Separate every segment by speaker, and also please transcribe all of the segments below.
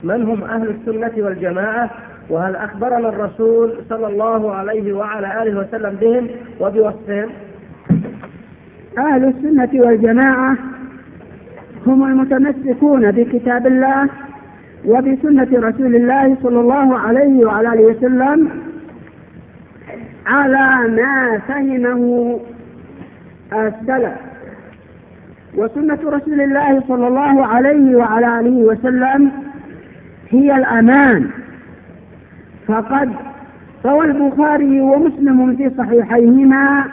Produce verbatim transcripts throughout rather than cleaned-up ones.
Speaker 1: من هم أهل السنة والجماعة؟ وهل أخبرنا الرسول صلى الله عليه وعلى آله وسلم بهم وبوصفهم؟
Speaker 2: أهل السنة والجماعة هم المتمسكون بكتاب الله وبسنة رسول الله صلى الله عليه وعلى آله وسلم على ما فهمه السلف. وسنة رسول الله صلى الله عليه وعلى آله وسلم هي الأمان، فقد روى البخاري ومسلم في صحيحيهما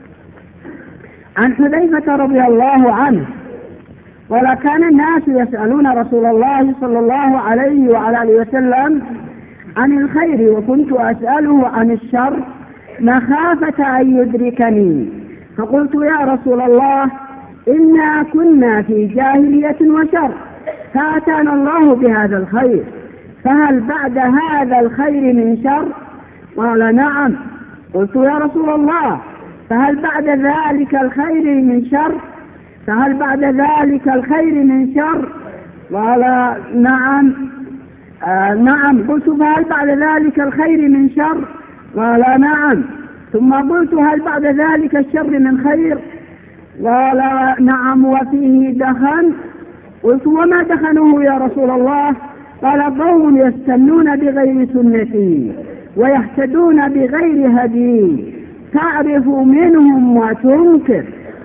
Speaker 2: عن حذيفة رضي الله عنه قال: كان الناس يسألون رسول الله صلى الله عليه وعلى آله وسلم عن الخير وكنت أسأله عن الشر مخافة أن يدركني، فقلت: يا رسول الله إنا كنا في جاهلية وشر فأتانا الله بهذا الخير، فهل بعد هذا الخير من شر؟ قال: نعم. قلت: يا رسول الله فهل بعد ذلك الخير من شر؟ فهل بعد ذلك الخير من شر؟ قال: نعم. آه نعم. قلت: فهل بعد ذلك الخير من شر؟ قال: نعم. ثم قلت: هل بعد ذلك الشر من خير؟ قال: نعم وفيه دخن. قلت: وما دخنه يا رسول الله؟ قال: قوم يستنون بغير سنتي ويهتدون بغير هدي تعرف منهم وتنكر.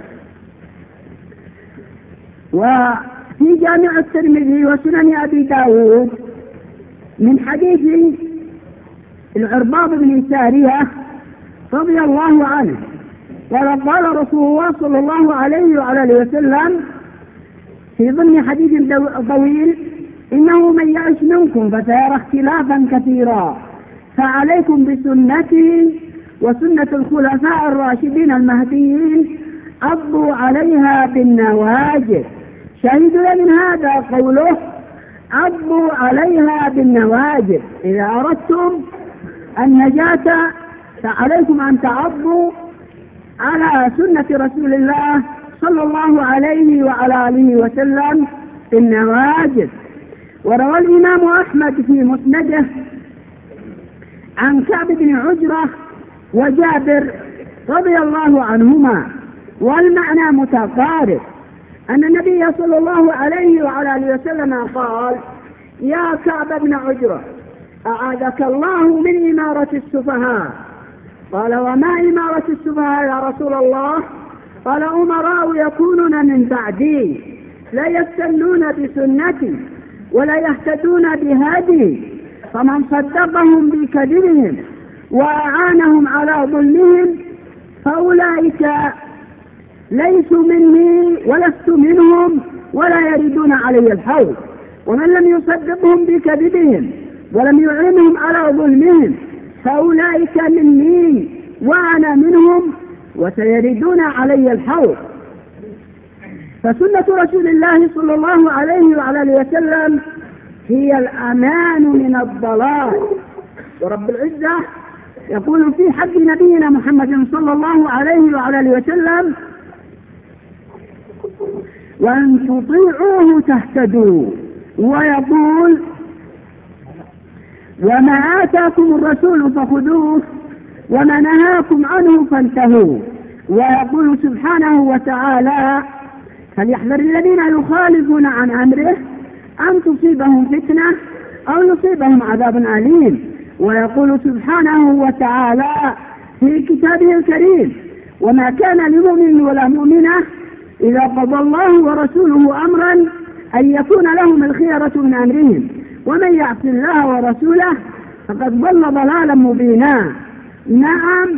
Speaker 2: وفي جامع الترمذي وسنن أبي داود من حديث العرباض بن سارية رضي الله عنه قال: قال رسول الله صلى الله عليه وعلى آله وسلم في ضمن حديث طويل: إنه من يعش منكم فسيرى اختلافا كثيرا فعليكم بسنتي وسنة الخلفاء الراشدين المهديين عضوا عليها بالنواجذ. شهدوا من هذا قوله عضوا عليها بالنواجذ. إذا أردتم النجاة فعليكم أن تعضوا على سنة رسول الله صلى الله عليه وعلى آله وسلم بالنواجذ. وروى الإمام أحمد في مسنده عن كعب بن عجرة وجابر رضي الله عنهما والمعنى متقارب أن النبي صلى الله عليه وعلى آله وسلم قال: يا كعب بن عجرة أعاذك الله من إمارة السفهاء. قال: وما إمارة السفهاء يا رسول الله؟ قال: أمراء يكونون من بعدي لا يستنون بسنتي ولا يهتدون بهدي، فمن صدقهم بكذبهم وأعانهم على ظلمهم فأولئك ليسوا مني ولست منهم ولا يردون علي الحوض، ومن لم يصدقهم بكذبهم ولم يعينهم على ظلمهم فأولئك مني وأنا منهم وسيردون علي الحوض. فسنة رسول الله صلى الله عليه وعلى آله وسلم هي الأمان من الضلال. ورب العزة يقول في حق نبينا محمد صلى الله عليه وعلى آله وسلم: وأن تطيعوه تهتدوا. ويقول: وما آتاكم الرسول فخذوه وما نهاكم عنه فانتهوا. ويقول سبحانه وتعالى: فليحذر الذين يخالفون عن أمره أن تصيبهم فتنة أو يصيبهم عذاب أليم. ويقول سبحانه وتعالى في كتابه الكريم: وما كان لمؤمن ولا مؤمنة إذا قضى الله ورسوله أمرا أن يكون لهم الخيرة من أمرهم ومن يعص الله ورسوله فقد ضل ضلالا مبينا. نعم،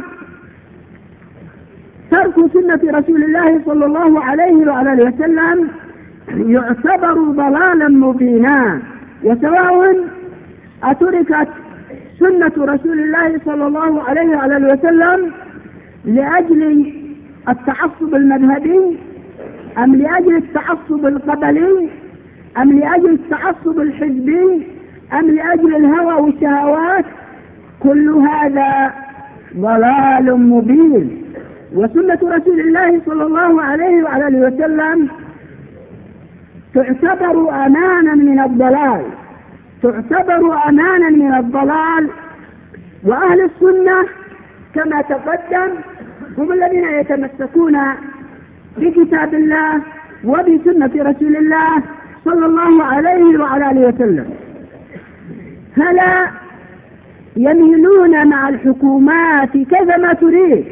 Speaker 2: ترك سنة رسول الله صلى الله عليه وعلى آله وسلم يعتبر ضلالا مبينا، وسواء أتركت سنة رسول الله صلى الله عليه وعلى آله وسلم لأجل التعصب المذهبي أم لأجل التعصب القبلي أم لأجل التعصب الحزبي أم لأجل الهوى والشهوات، كل هذا ضلال مبين. وسنة رسول الله صلى الله عليه وعلى آله وسلم تعتبر أمانا من الضلال، تعتبر أمانا من الضلال. وأهل السنة كما تقدم هم الذين يتمسكون بكتاب الله وبسنة رسول الله صلى الله عليه وعلى آله وسلم، فلا يميلون مع الحكومات كيفما تريد،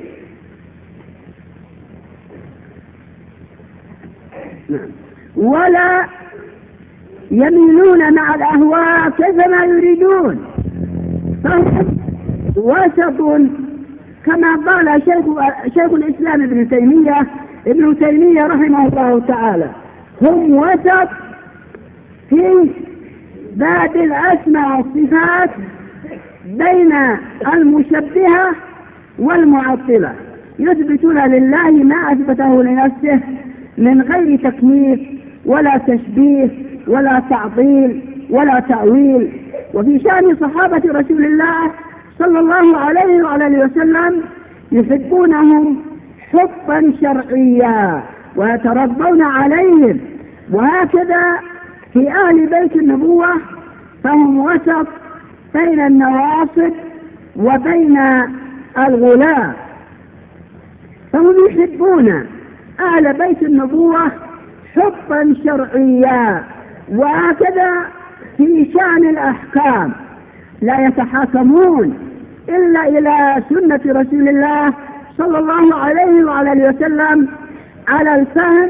Speaker 2: ولا يميلون مع الأهواء كيفما يريدون، فهم وسط كما قال شيخ, شيخ الإسلام ابن تيمية ابن تيمية رحمه الله تعالى، هم وسط في باب الأسماء والصفات بين المشبهة والمعطلة، يثبتون لله ما أثبته لنفسه من غير تكييف ولا تشبيه ولا تعطيل ولا تأويل. وفي شأن صحابة رسول الله صلى الله عليه وعلى آله وسلم يحبونهم حبا شرعيا ويترضون عليهم، وهكذا في أهل بيت النبوة فهم وسط بين النواصب وبين الغلاة، فهم يحبون أهل بيت النبوة حبا شرعيا. وهكذا في شأن الأحكام لا يتحاكمون إلا إلى سنة رسول الله صلى الله عليه وعلى آله وسلم على الفهم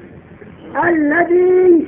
Speaker 2: الذي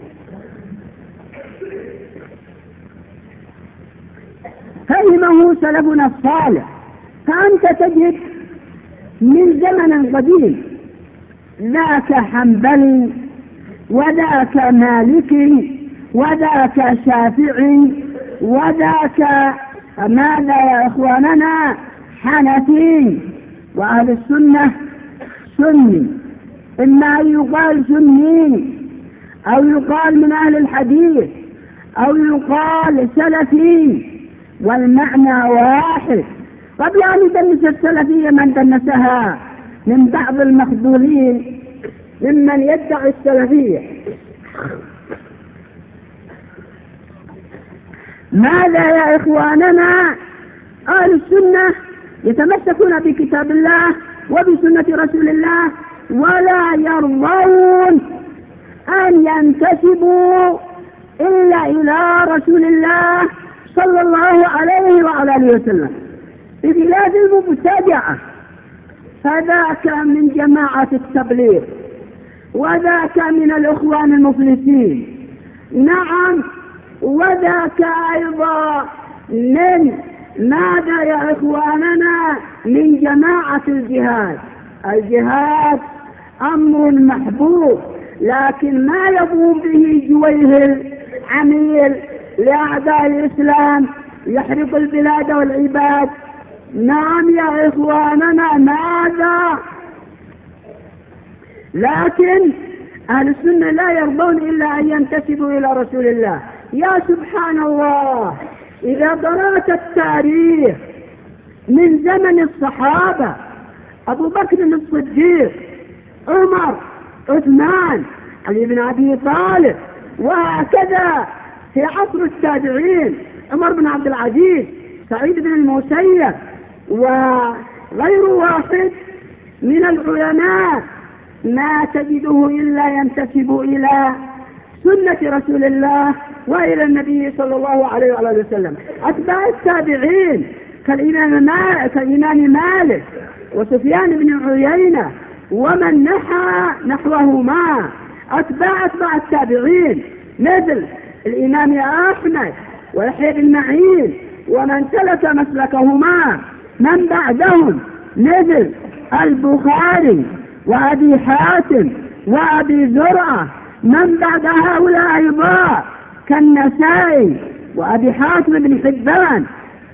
Speaker 2: فهمه سلفنا الصالح. فأنت تجد من زمن قديم ذاك حنبلي وذاك مالكي وذاك شافعي وذاك ماذا يا إخواننا حنفي، وأهل السنة سني، إما أن يقال سني أو يقال من أهل الحديث أو يقال سلفي، والمعنى واحد. قبل أن يدنس السلفية من دنسها من بعض المخذولين ممن يدعي السلفية. ماذا يا إخواننا؟ أهل السنة يتمسكون بكتاب الله وبسنة رسول الله، ولا يرضون أن ينتسبوا إلا إلى رسول الله صلى الله عليه وعلى آله وسلم، بخلاف المبتدعة، فذاك من جماعة التبليغ وذاك من الإخوان المفلسين، نعم، وذاك أيضا من ماذا يا إخواننا؟ من جماعة الجهاد. الجهاد أمر محبوب، لكن ما يقوم به جويهل عميل لأعداء الإسلام يحرق البلاد والعباد. نعم يا إخواننا، ماذا؟ لكن أهل السنة لا يرضون إلا أن ينتسبوا إلى رسول الله. يا سبحان الله، إذا قرأت التاريخ من زمن الصحابة، أبو بكر الصديق، عمر، عثمان، علي بن أبي طالب، وهكذا في عصر التابعين عمر بن عبد العزيز، سعيد بن المسيب، وغير واحد من العلماء، ما تجده إلا ينتسب إلى سنة رسول الله وإلى النبي صلى الله عليه وآله وسلم. أتباع التابعين كالإمام مالك, كالإمام مالك وسفيان بن عيينة ومن نحى نحوهما، أتباع أتباع التابعين مثل الإمام أحمد ويحيى بن معين ومن سلك مسلكهما من بعدهم مثل البخاري وأبي حاتم وأبي زرعة، من بعد هؤلاء أيضا كالنسائي وأبي حاتم بن حبان،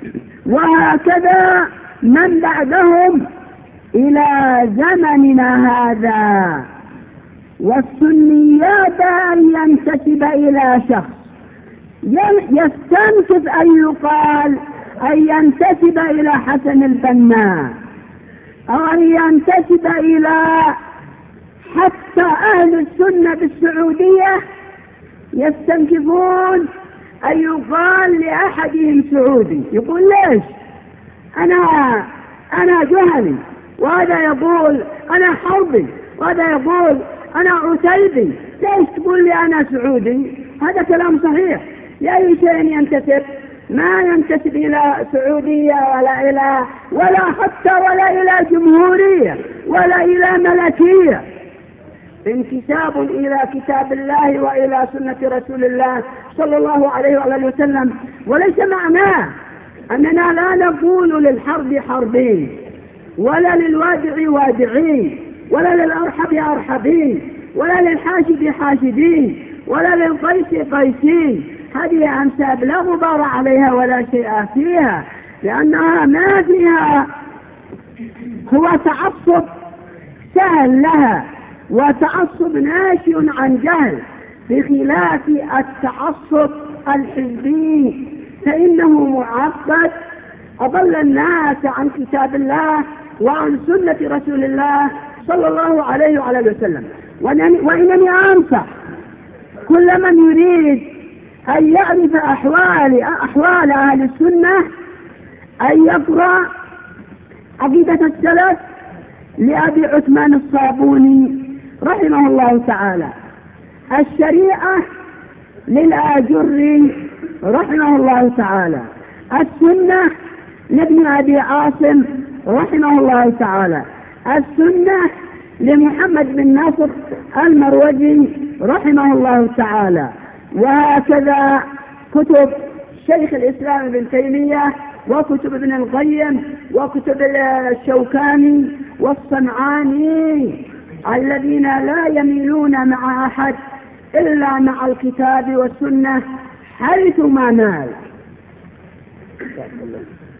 Speaker 2: وهكذا من بعدهم إلى زمننا هذا. والسنيات أن ينتسب إلى شخص، يستنكف أن يقال أن ينتسب إلى حسن البنا أو أن ينتسب إلى، حتى أهل السنة بالسعودية يستنكفون أن يقال لأحدهم سعودي، يقول ليش؟ أنا أنا جهني، وهذا يقول أنا حربي، وهذا يقول أنا عتيبي، ليش تقول لي أنا سعودي؟ هذا كلام صحيح. لأي شيء ينتسب؟ ما ينتسب إلى سعودية ولا إلى ولا حتى ولا إلى جمهورية ولا إلى ملكية، انتساب إلى كتاب الله وإلى سنة رسول الله صلى الله عليه وآله وسلم. وليس معناه أننا لا نقول للحرب حربين، ولا للوادع وادعين، ولا للأرحب أرحبين، ولا للحاشد حاشدين، ولا للقيس قيسين. هذه أنساب لا غبار عليها ولا شيء فيها، لأنها ما فيها هو تعصب سهل لها، وتعصب ناشئ عن جهل، بخلاف التعصب الحزبي فإنه معقد أضل الناس عن كتاب الله وعن سنة رسول الله صلى الله عليه وآله وسلم. وإنني أنصح كل من يريد أن يعرف أحوال أحوال أهل السنة أن يقرأ عقيدة السلف لأبي عثمان الصابوني رحمه الله تعالى، الشريعة للآجري رحمه الله تعالى، السنة لابن أبي عاصم رحمه الله تعالى، السنة لمحمد بن ناصر المروزي رحمه الله تعالى، وهكذا كتب شيخ الإسلام ابن تيمية، وكتب ابن القيم، وكتب الشوكاني والصنعاني، الذين لا يميلون مع أحد إلا مع الكتاب والسنة حيث ما نال.